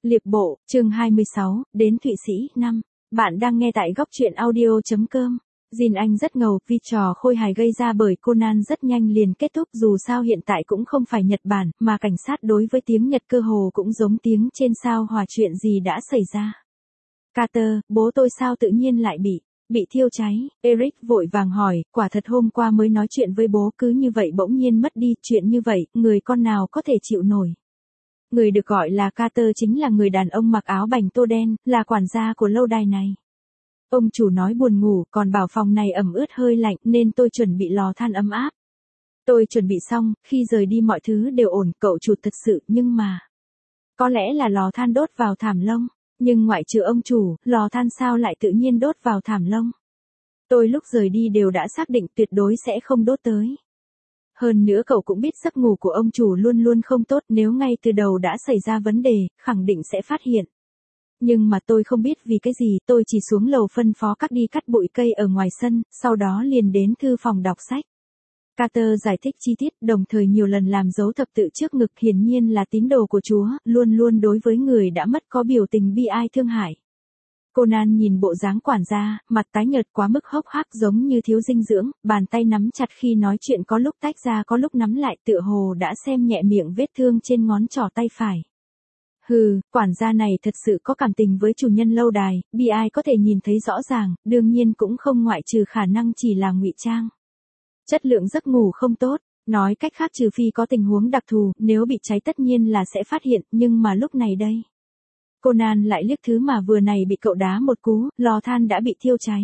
Liệp bộ, chương 26, đến Thụy Sĩ, 5. Bạn đang nghe tại góc truyện audio.com. Jin Anh rất ngầu vì trò khôi hài gây ra bởi Conan rất nhanh liền kết thúc, dù sao hiện tại cũng không phải Nhật Bản, mà cảnh sát đối với tiếng Nhật cơ hồ cũng giống tiếng trên sao Hỏa, chuyện gì đã xảy ra. Carter, bố tôi sao tự nhiên lại bị thiêu cháy? Eric vội vàng hỏi, quả thật hôm qua mới nói chuyện với bố cứ như vậy bỗng nhiên mất đi, chuyện như vậy, người con nào có thể chịu nổi. Người được gọi là Carter chính là người đàn ông mặc áo bành tô đen, là quản gia của lâu đài này. Ông chủ nói buồn ngủ, còn bảo phòng này ẩm ướt hơi lạnh nên tôi chuẩn bị lò than ấm áp. Tôi chuẩn bị xong, khi rời đi mọi thứ đều ổn, cậu chủ thật sự, nhưng mà... Có lẽ là lò than đốt vào thảm lông, nhưng ngoại trừ ông chủ, lò than sao lại tự nhiên đốt vào thảm lông. Tôi lúc rời đi đều đã xác định tuyệt đối sẽ không đốt tới. Hơn nữa cậu cũng biết giấc ngủ của ông chủ luôn luôn không tốt, nếu ngay từ đầu đã xảy ra vấn đề, khẳng định sẽ phát hiện. Nhưng mà tôi không biết vì cái gì, tôi chỉ xuống lầu phân phó các đi cắt bụi cây ở ngoài sân, sau đó liền đến thư phòng đọc sách. Carter giải thích chi tiết, đồng thời nhiều lần làm dấu thập tự trước ngực, hiển nhiên là tín đồ của Chúa, luôn luôn đối với người đã mất có biểu tình bi ai thương hại. Conan nhìn bộ dáng quản gia, mặt tái nhợt quá mức hốc hác giống như thiếu dinh dưỡng, bàn tay nắm chặt khi nói chuyện có lúc tách ra có lúc nắm lại, tựa hồ đã xem nhẹ miệng vết thương trên ngón trỏ tay phải. Hừ, quản gia này thật sự có cảm tình với chủ nhân lâu đài, bi ai có thể nhìn thấy rõ ràng, đương nhiên cũng không ngoại trừ khả năng chỉ là ngụy trang. Chất lượng giấc ngủ không tốt, nói cách khác trừ phi có tình huống đặc thù, nếu bị cháy tất nhiên là sẽ phát hiện, nhưng mà lúc này đây. Conan lại liếc thứ mà vừa này bị cậu đá một cú, lò than đã bị thiêu cháy.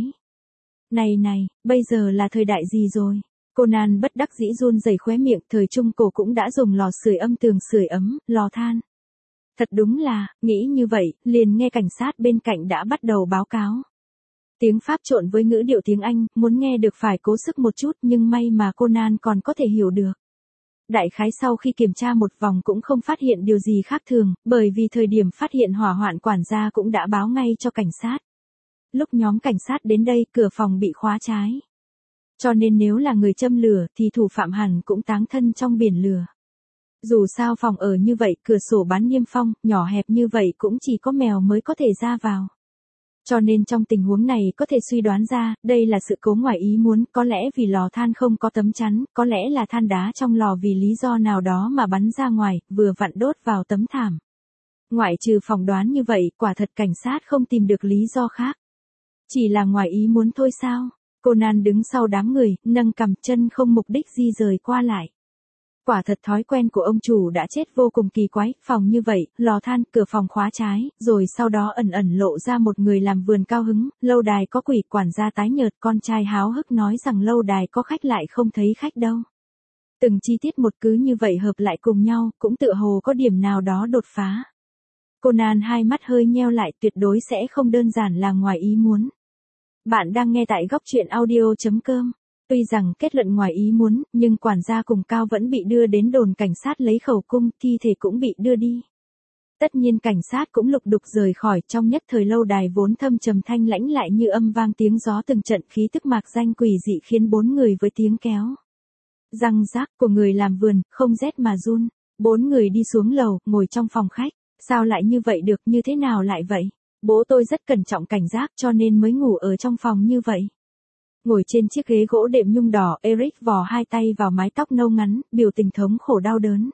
Này, bây giờ là thời đại gì rồi? Conan bất đắc dĩ run rẩy khóe miệng, thời Trung Cổ cũng đã dùng lò sưởi âm tường sưởi ấm, lò than. Thật đúng là, nghĩ như vậy, liền nghe cảnh sát bên cạnh đã bắt đầu báo cáo. Tiếng Pháp trộn với ngữ điệu tiếng Anh, muốn nghe được phải cố sức một chút, nhưng may mà Conan còn có thể hiểu được. Đại khái sau khi kiểm tra một vòng cũng không phát hiện điều gì khác thường, bởi vì thời điểm phát hiện hỏa hoạn quản gia cũng đã báo ngay cho cảnh sát. Lúc nhóm cảnh sát đến đây, cửa phòng bị khóa trái. Cho nên nếu là người châm lửa thì thủ phạm hẳn cũng táng thân trong biển lửa. Dù sao phòng ở như vậy, cửa sổ bán niêm phong, nhỏ hẹp như vậy cũng chỉ có mèo mới có thể ra vào. Cho nên trong tình huống này có thể suy đoán ra, đây là sự cố ngoài ý muốn, có lẽ vì lò than không có tấm chắn, có lẽ là than đá trong lò vì lý do nào đó mà bắn ra ngoài, vừa vặn đốt vào tấm thảm. Ngoại trừ phỏng đoán như vậy, quả thật cảnh sát không tìm được lý do khác. Chỉ là ngoài ý muốn thôi sao? Conan đứng sau đám người, nâng cằm, chân không mục đích di rời qua lại. Quả thật thói quen của ông chủ đã chết vô cùng kỳ quái, phòng như vậy, lò than, cửa phòng khóa trái, rồi sau đó ẩn lộ ra một người làm vườn cao hứng, lâu đài có quỷ, quản gia tái nhợt, con trai háo hức nói rằng lâu đài có khách lại không thấy khách đâu. Từng chi tiết một cứ như vậy hợp lại cùng nhau, cũng tựa hồ có điểm nào đó đột phá. Conan hai mắt hơi nheo lại, tuyệt đối sẽ không đơn giản là ngoài ý muốn. Bạn đang nghe tại góc truyện audio.com. Tuy rằng kết luận ngoài ý muốn, nhưng quản gia cùng cao vẫn bị đưa đến đồn cảnh sát lấy khẩu cung, thi thể cũng bị đưa đi. Tất nhiên cảnh sát cũng lục đục rời khỏi, trong nhất thời lâu đài vốn thâm trầm thanh lãnh lại như âm vang tiếng gió từng trận, khí tức mạc danh quỷ dị khiến bốn người với tiếng kéo răng rác của người làm vườn, không rét mà run. Bốn người đi xuống lầu, ngồi trong phòng khách. Sao lại như vậy được, như thế nào lại vậy? Bố tôi rất cẩn trọng cảnh giác cho nên mới ngủ ở trong phòng như vậy. Ngồi trên chiếc ghế gỗ đệm nhung đỏ, Eric vò hai tay vào mái tóc nâu ngắn, biểu tình thống khổ đau đớn.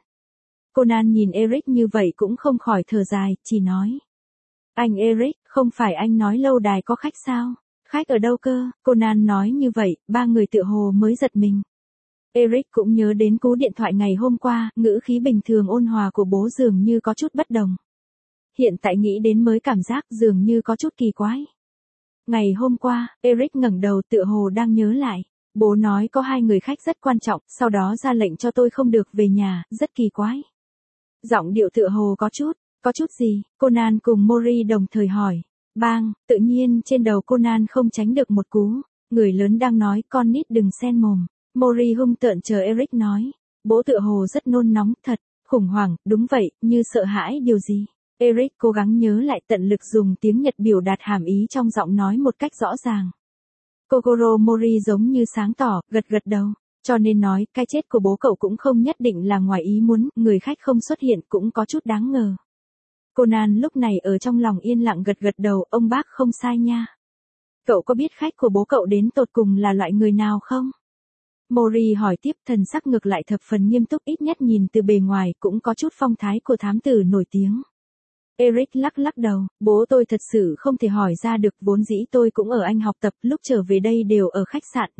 Conan nhìn Eric như vậy cũng không khỏi thở dài, chỉ nói. Anh Eric, không phải anh nói lâu đài có khách sao? Khách ở đâu cơ? Conan nói như vậy, ba người tựa hồ mới giật mình. Eric cũng nhớ đến cú điện thoại ngày hôm qua, ngữ khí bình thường ôn hòa của bố dường như có chút bất đồng. Hiện tại nghĩ đến mới cảm giác dường như có chút kỳ quái. Ngày hôm qua, Eric ngẩng đầu tựa hồ đang nhớ lại. Bố nói có hai người khách rất quan trọng, sau đó ra lệnh cho tôi không được về nhà, rất kỳ quái. Giọng điệu tựa hồ có chút gì? Conan cùng Mori đồng thời hỏi. Bang, tự nhiên trên đầu Conan không tránh được một cú. Người lớn đang nói, con nít đừng xen mồm. Mori hung tợn chờ Eric nói. Bố tựa hồ rất nôn nóng, thật, khủng hoảng, đúng vậy, như sợ hãi điều gì. Eric cố gắng nhớ lại, tận lực dùng tiếng Nhật biểu đạt hàm ý trong giọng nói một cách rõ ràng. Kogoro Mori giống như sáng tỏ, gật đầu. Cho nên nói, cái chết của bố cậu cũng không nhất định là ngoài ý muốn, người khách không xuất hiện cũng có chút đáng ngờ. Conan lúc này ở trong lòng yên lặng gật gật đầu, ông bác không sai nha. Cậu có biết khách của bố cậu đến tột cùng là loại người nào không? Mori hỏi tiếp, thần sắc ngược lại thập phần nghiêm túc, ít nhất nhìn từ bề ngoài cũng có chút phong thái của thám tử nổi tiếng. Eric lắc lắc đầu, bố tôi thật sự không thể hỏi ra được, vốn dĩ tôi cũng ở Anh học tập, lúc trở về đây đều ở khách sạn,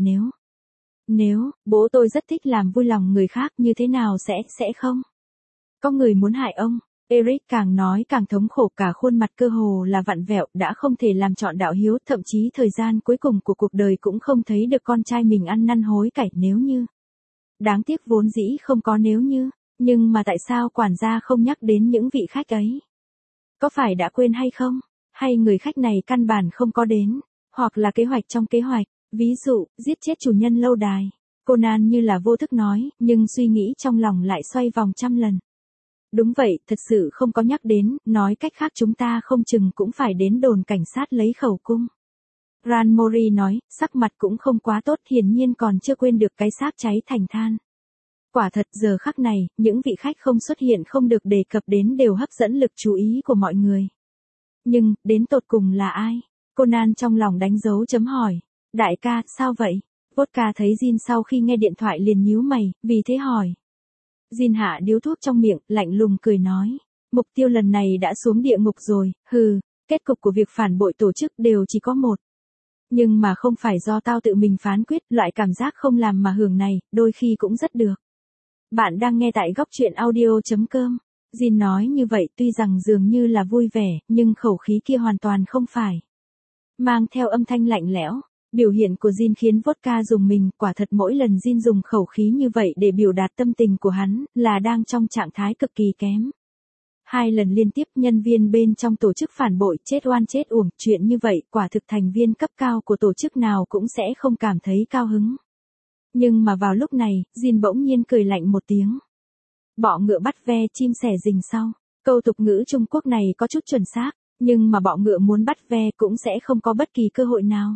nếu, bố tôi rất thích làm vui lòng người khác, như thế nào sẽ không? Có người muốn hại ông. Eric càng nói càng thống khổ, cả khuôn mặt cơ hồ là vặn vẹo, đã không thể làm chọn đạo hiếu, thậm chí thời gian cuối cùng của cuộc đời cũng không thấy được con trai mình ăn năn hối cải, nếu như. Đáng tiếc vốn dĩ không có nếu như, nhưng mà tại sao quản gia không nhắc đến những vị khách ấy? Có phải đã quên hay không? Hay người khách này căn bản không có đến, hoặc là kế hoạch trong kế hoạch, ví dụ, giết chết chủ nhân lâu đài. Conan như là vô thức nói, nhưng suy nghĩ trong lòng lại xoay vòng trăm lần. Đúng vậy, thật sự không có nhắc đến, nói cách khác chúng ta không chừng cũng phải đến đồn cảnh sát lấy khẩu cung. Ran Mori nói, sắc mặt cũng không quá tốt, hiển nhiên còn chưa quên được cái xác cháy thành than. Quả thật giờ khắc này, những vị khách không xuất hiện không được đề cập đến đều hấp dẫn lực chú ý của mọi người. Nhưng, đến tột cùng là ai? Conan trong lòng đánh dấu chấm hỏi. Đại ca, sao vậy? Vodka thấy Jin sau khi nghe điện thoại liền nhíu mày, vì thế hỏi. Jin hạ điếu thuốc trong miệng, lạnh lùng cười nói. Mục tiêu lần này đã xuống địa ngục rồi, hừ, kết cục của việc phản bội tổ chức đều chỉ có một. Nhưng mà không phải do tao tự mình phán quyết, loại cảm giác không làm mà hưởng này, đôi khi cũng rất được. Bạn đang nghe tại góc truyện audio.com. Jin nói như vậy tuy rằng dường như là vui vẻ, nhưng khẩu khí kia hoàn toàn không phải. Mang theo âm thanh lạnh lẽo. Biểu hiện của Jin khiến Vodka dùng mình, quả thật mỗi lần Jin dùng khẩu khí như vậy để biểu đạt tâm tình của hắn, là đang trong trạng thái cực kỳ kém. 2 lần liên tiếp nhân viên bên trong tổ chức phản bội chết oan chết uổng, chuyện như vậy quả thực thành viên cấp cao của tổ chức nào cũng sẽ không cảm thấy cao hứng. Nhưng mà vào lúc này, Jin bỗng nhiên cười lạnh một tiếng. Bọ ngựa bắt ve, chim sẻ rình sau. Câu tục ngữ Trung Quốc này có chút chuẩn xác, nhưng mà bọ ngựa muốn bắt ve cũng sẽ không có bất kỳ cơ hội nào.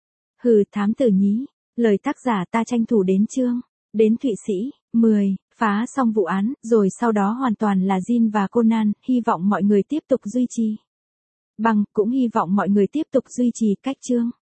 Hừ, thám tử nhí, lời tác giả ta tranh thủ đến đến Thụy Sĩ, 10, phá xong vụ án, rồi sau đó hoàn toàn là Jin và Conan, hy vọng mọi người tiếp tục duy trì. Cũng hy vọng mọi người tiếp tục duy trì cách chương.